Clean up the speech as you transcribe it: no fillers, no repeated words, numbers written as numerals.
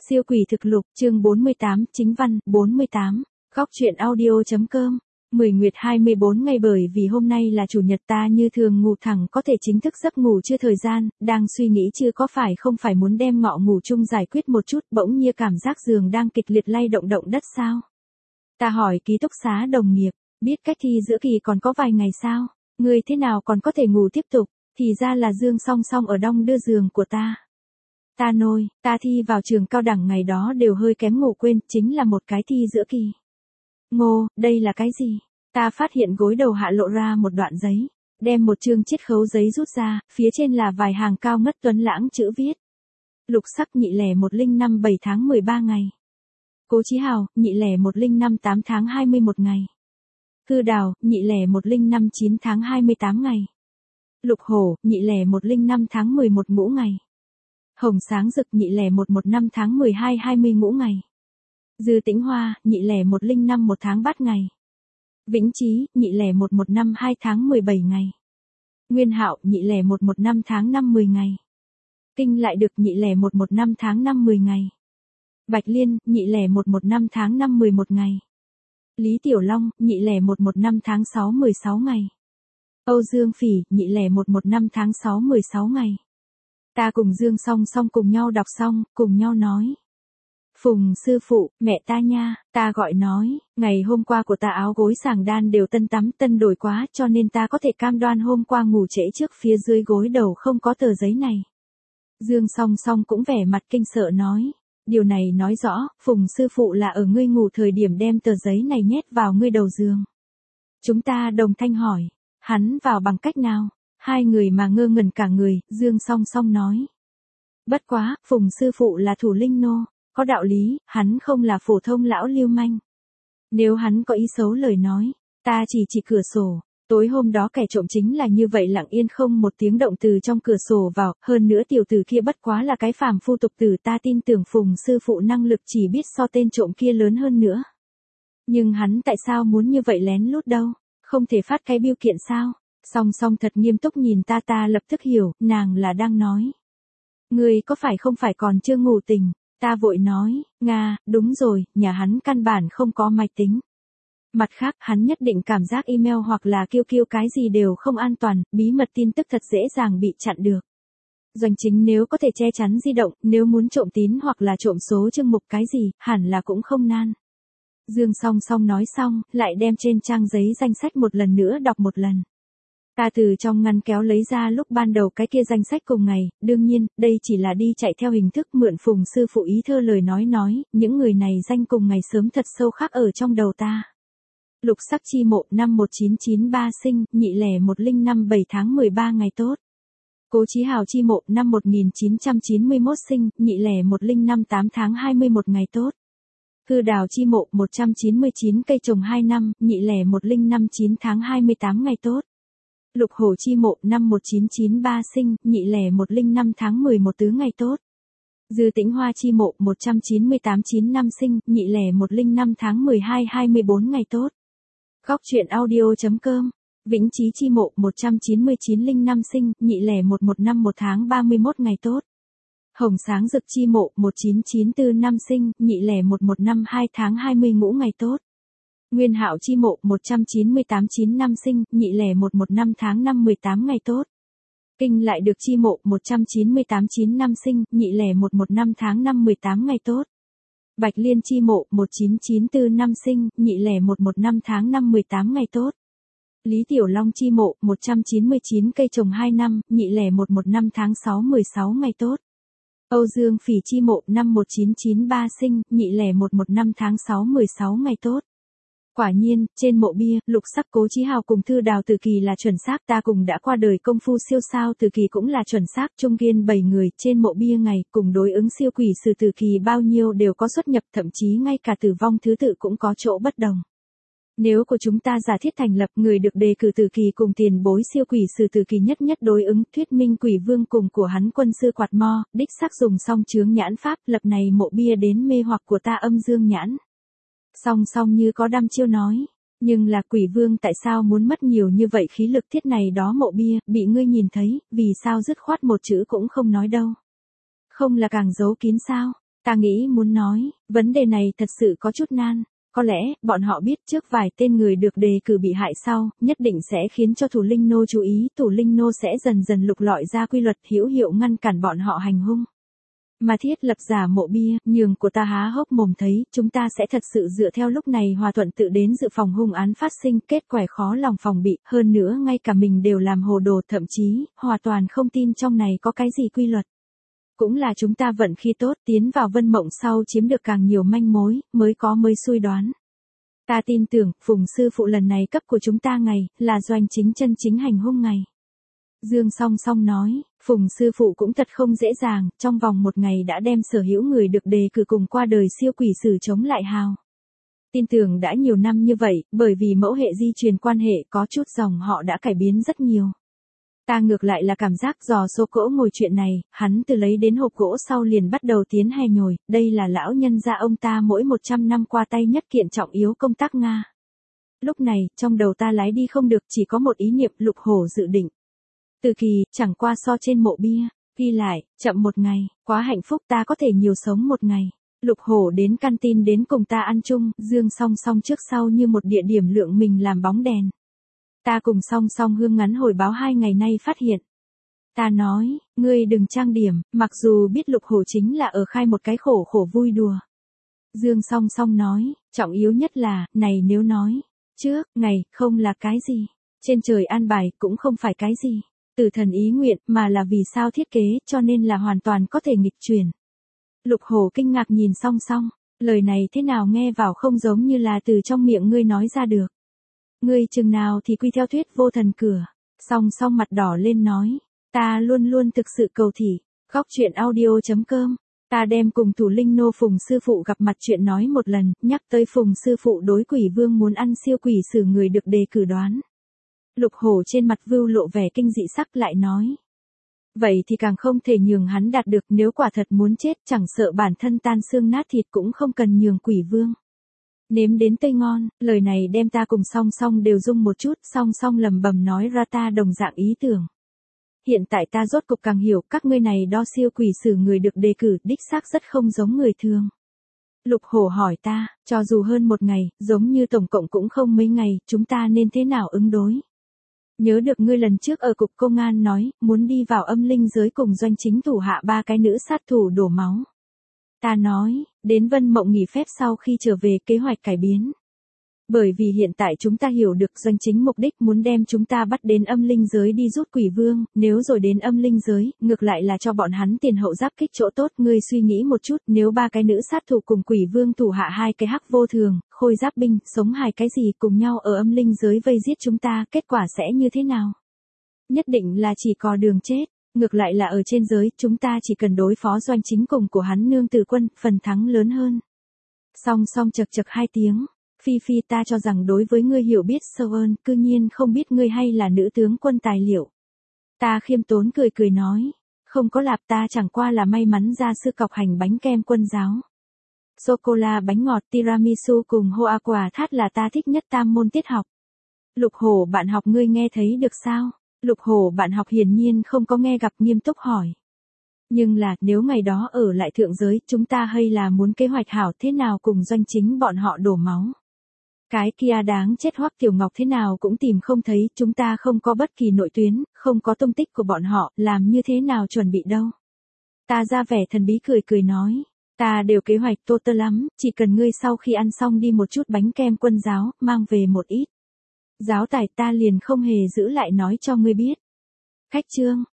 Siêu quỷ thực lục, chương 48, chính văn, 48. Góc truyện audio.com. 10 nguyệt 24 ngày bởi vì hôm nay là chủ nhật ta như thường ngủ thẳng có thể chính thức giấc ngủ chưa thời gian, đang suy nghĩ chưa có phải không phải muốn đem ngọ ngủ chung giải quyết một chút bỗng nhiên cảm giác giường đang kịch liệt lay động động đất sao. Ta hỏi ký túc xá đồng nghiệp, biết cách thi giữa kỳ còn có vài ngày sao, người thế nào còn có thể ngủ tiếp tục, thì ra là Dương Song Song ở đong đưa giường của ta. Ta nôi, ta thi vào trường cao đẳng ngày đó đều hơi kém ngủ quên, chính là một cái thi giữa kỳ. Ngô, đây là cái gì? Ta phát hiện gối đầu hạ lộ ra một đoạn giấy, đem một chương chiết khấu giấy rút ra, phía trên là vài hàng cao ngất tuấn lãng chữ viết. Lục Sắc nhị lẻ 105 7 tháng 13 ngày. Cố Chí Hào, nhị lẻ 105 8 tháng 21 ngày. Thư Đào, nhị lẻ 105 9 tháng 28 ngày. Lục Hổ, nhị lẻ 105 tháng 11 ngũ ngày. Hồng Sáng Rực nhị lẻ 115 tháng 12 20 ngũ ngày. Dư Tĩnh Hoa, nhị lẻ 105 1 tháng bát ngày. Vĩnh Chí, nhị lẻ 115 2 tháng 17 ngày. Nguyên Hạo, nhị lẻ 115 tháng 5 10 ngày. Kinh Lại Được, nhị lẻ 115 tháng 5 10 ngày. Bạch Liên, nhị lẻ 115 tháng 5 11 ngày. Lý Tiểu Long, nhị lẻ 115 tháng 6 16 ngày. Âu Dương Phỉ, nhị lẻ 115 tháng 6 16 ngày. Ta cùng Dương Song Song cùng nhau đọc xong, cùng nhau nói. Phùng sư phụ, mẹ ta nha, ta gọi nói, ngày hôm qua của ta áo gối sàng đan đều tân tắm tân đổi quá cho nên ta có thể cam đoan hôm qua ngủ trễ trước phía dưới gối đầu không có tờ giấy này. Dương Song Song cũng vẻ mặt kinh sợ nói. Điều này nói rõ, Phùng sư phụ là ở ngươi ngủ thời điểm đem tờ giấy này nhét vào ngươi đầu giường. Chúng ta đồng thanh hỏi, hắn vào bằng cách nào? Hai người mà ngơ ngẩn cả người, Dương Song Song nói. Bất quá, Phùng sư phụ là thủ linh nô, có đạo lý, hắn không là phổ thông lão lưu manh. Nếu hắn có ý xấu lời nói, ta chỉ cửa sổ. Tối hôm đó kẻ trộm chính là như vậy lặng yên không một tiếng động từ trong cửa sổ vào, hơn nữa tiểu tử kia bất quá là cái phàm phu tục tử, ta tin tưởng Phùng sư phụ năng lực chỉ biết so tên trộm kia lớn hơn nữa. Nhưng hắn tại sao muốn như vậy lén lút đâu, không thể phát cái biêu kiện sao? Song Song thật nghiêm túc nhìn ta lập tức hiểu, nàng là đang nói. Ngươi có phải không phải còn chưa ngủ tỉnh, ta vội nói, Nga, đúng rồi, nhà hắn căn bản không có máy tính. Mặt khác, hắn nhất định cảm giác email hoặc là QQ cái gì đều không an toàn, bí mật tin tức thật dễ dàng bị chặn được. Doanh chính nếu có thể che chắn di động, nếu muốn trộm tín hoặc là trộm số chương mục cái gì, hẳn là cũng không nan. Dương Song Song nói xong, lại đem trên trang giấy danh sách một lần nữa đọc một lần. Ta từ trong ngăn kéo lấy ra lúc ban đầu cái kia danh sách cùng ngày, đương nhiên, đây chỉ là đi chạy theo hình thức mượn Phùng sư phụ ý thơ lời nói, những người này danh cùng ngày sớm thật sâu khắc ở trong đầu ta. Lục Sắc chi mộ năm 1993 sinh, nhị lẻ 105 7 tháng 13 ngày tốt. Cố Chí Hào chi mộ năm 1991 sinh, nhị lẻ 105 8 tháng 21 ngày tốt. Thư Đào chi mộ 199 cây trồng 2 năm, nhị lẻ 105 9 tháng 28 ngày tốt. Lục Hổ chi mộ năm 1993 sinh, nhị lẻ 105 tháng 11 tứ ngày tốt. Dư Tĩnh Hoa chi mộ 198 9 năm sinh, nhị lẻ 105 tháng 12 24 ngày tốt. Góc truyện audio.com. Vĩnh Chí chi mộ 199 05 sinh, nhị lẻ 115 1 tháng 31 ngày tốt. Hồng Sáng Rực chi mộ 1994 năm sinh, nhị lẻ 115 2 tháng 20 ngũ ngày tốt. Nguyên Hạo chi mộ 198 9 năm sinh, nhị lẻ 115 tháng 5 18 ngày tốt. Kinh Lại Được chi mộ 198 9 năm sinh, nhị lẻ 115 tháng 5 18 ngày tốt. Bạch Liên chi mộ 1994 năm sinh, nhị lẻ 115 tháng 5 18 ngày tốt. Lý Tiểu Long chi mộ 199 cây trồng 2 năm, nhị lẻ 115 tháng 6 16 ngày tốt. Âu Dương Phỉ chi mộ năm 1993 sinh, nhị lẻ 115 tháng 6 16 ngày tốt. Quả nhiên, trên mộ bia, Lục Sắc Cố Chí Hào cùng Thư Đào Tử Kỳ là chuẩn xác, ta cùng đã qua đời công phu siêu sao Tử Kỳ cũng là chuẩn xác, trung kiên 7 người, trên mộ bia ngày, cùng đối ứng siêu quỷ sử Tử Kỳ bao nhiêu đều có xuất nhập, thậm chí ngay cả tử vong thứ tự cũng có chỗ bất đồng. Nếu của chúng ta giả thiết thành lập người được đề cử Tử Kỳ cùng tiền bối siêu quỷ sử Tử Kỳ nhất đối ứng, thuyết minh quỷ vương cùng của hắn quân sư quạt mo, đích xác dùng song chướng nhãn pháp, lập này mộ bia đến mê hoặc của ta âm dương nhãn. Song Song như có đăm chiêu nói, nhưng là quỷ vương tại sao muốn mất nhiều như vậy khí lực thiết này đó mộ bia, bị ngươi nhìn thấy, vì sao dứt khoát một chữ cũng không nói đâu. Không là càng giấu kín sao, Ta nghĩ muốn nói, vấn đề này thật sự có chút nan. Có lẽ, bọn họ biết trước vài tên người được đề cử bị hại sau, nhất định sẽ khiến cho thủ linh nô chú ý, thủ linh nô sẽ dần dần lục lọi ra quy luật hữu hiệu ngăn cản bọn họ hành hung. Mà thiết lập giả mộ bia, nhường của ta há hốc mồm thấy, chúng ta sẽ thật sự dựa theo lúc này hòa thuận tự đến dự phòng hung án phát sinh, kết quả khó lòng phòng bị, hơn nữa ngay cả mình đều làm hồ đồ, thậm chí, hoàn toàn không tin trong này có cái gì quy luật. Cũng là chúng ta vận khi tốt, tiến vào vân mộng sau chiếm được càng nhiều manh mối, mới suy đoán. Ta tin tưởng, Phùng sư phụ lần này cấp của chúng ta ngày, là doanh chính chân chính hành hung ngày. Dương Song Song nói, Phùng sư phụ cũng thật không dễ dàng, trong vòng một ngày đã đem sở hữu người được đề cử cùng qua đời siêu quỷ sử chống lại hào. Tin tưởng đã nhiều năm như vậy, bởi vì mẫu hệ di truyền quan hệ có chút dòng họ đã cải biến rất nhiều. Ta ngược lại là cảm giác dò số cỗ ngồi chuyện này, hắn từ lấy đến hộp gỗ sau liền bắt đầu tiến hè nhồi, đây là lão nhân gia ông ta mỗi 100 năm qua tay nhất kiện trọng yếu công tác Nga. Lúc này, trong đầu ta lái đi không được, chỉ có một ý niệm, Lục Hổ dự định. Từ kỳ, chẳng qua so trên mộ bia, ghi lại, chậm một ngày, quá hạnh phúc ta có thể nhiều sống một ngày. Lục Hổ đến căn tin đến cùng ta ăn chung, Dương Song Song trước sau như một địa điểm lượng mình làm bóng đèn. Ta cùng Song Song Hương ngắn hồi báo 2 ngày nay phát hiện. Ta nói, ngươi đừng trang điểm, mặc dù biết Lục Hổ chính là ở khai một cái khổ vui đùa. Dương Song Song nói, trọng yếu nhất là, này nếu nói, trước, ngày, không là cái gì. Trên trời an bài, cũng không phải cái gì. Từ thần ý nguyện, mà là vì sao thiết kế, cho nên là hoàn toàn có thể nghịch chuyển. Lục Hổ kinh ngạc nhìn Song Song, lời này thế nào nghe vào không giống như là từ trong miệng ngươi nói ra được. Ngươi chừng nào thì quy theo thuyết vô thần cửa. Song Song mặt đỏ lên nói, ta luôn luôn thực sự cầu thị. Góc chuyện audio.com. Ta đem cùng thủ linh nô Phùng sư phụ gặp mặt chuyện nói một lần, nhắc tới Phùng sư phụ đối quỷ vương muốn ăn siêu quỷ sử người được đề cử đoán. Lục Hổ trên mặt vưu lộ vẻ kinh dị sắc lại nói. Vậy thì càng không thể nhường hắn đạt được, nếu quả thật muốn chết chẳng sợ bản thân tan xương nát thịt cũng không cần nhường quỷ vương. Nếm đến tây ngon, lời này đem ta cùng Song Song đều rung một chút, Song Song lầm bầm nói ra ta đồng dạng ý tưởng. Hiện tại ta rốt cục càng hiểu các ngươi này đo siêu quỷ sử người được đề cử đích xác rất không giống người thường. Lục Hổ hỏi ta, cho dù hơn một ngày, giống như tổng cộng cũng không mấy ngày, chúng ta nên thế nào ứng đối? Nhớ được ngươi lần trước ở cục công an nói, muốn đi vào âm linh giới cùng doanh chính thủ hạ 3 cái nữ sát thủ đổ máu. Ta nói, đến Vân Mộng nghỉ phép sau khi trở về kế hoạch cải biến. Bởi vì hiện tại chúng ta hiểu được doanh chính mục đích muốn đem chúng ta bắt đến âm linh giới đi rút quỷ vương, nếu rồi đến âm linh giới, ngược lại là cho bọn hắn tiền hậu giáp kích chỗ tốt. Ngươi suy nghĩ một chút, nếu 3 cái nữ sát thủ cùng quỷ vương thủ hạ 2 cái hắc vô thường, khôi giáp binh, sống hài cái gì cùng nhau ở âm linh giới vây giết chúng ta, kết quả sẽ như thế nào? Nhất định là chỉ có đường chết. Ngược lại là ở trên giới, chúng ta chỉ cần đối phó doanh chính cùng của hắn nương tử quân, phần thắng lớn hơn. Song Song chật 2 tiếng. Phi Phi ta cho rằng đối với ngươi hiểu biết sâu hơn, cư nhiên không biết ngươi hay là nữ tướng quân tài liệu. Ta khiêm tốn cười nói. Không có lạp, ta chẳng qua là may mắn ra sư cọc hành bánh kem quân giáo. Sô-cô-la bánh ngọt tiramisu cùng hoa quả thát là ta thích nhất tam môn tiết học. Lục Hổ bạn học ngươi nghe thấy được sao? Lục Hổ bạn học hiển nhiên không có nghe gặp, nghiêm túc hỏi. Nhưng là, nếu ngày đó ở lại thượng giới, chúng ta hay là muốn kế hoạch hảo thế nào cùng doanh chính bọn họ đổ máu. Cái kia đáng chết Hoắc Tiểu Ngọc thế nào cũng tìm không thấy, chúng ta không có bất kỳ nội tuyến, không có tung tích của bọn họ, làm như thế nào chuẩn bị đâu. Ta ra vẻ thần bí cười nói. Ta đều kế hoạch tốt lắm, chỉ cần ngươi sau khi ăn xong đi một chút bánh kem quân giáo, mang về một ít. Giáo tài ta liền không hề giữ lại nói cho ngươi biết. Khách trương.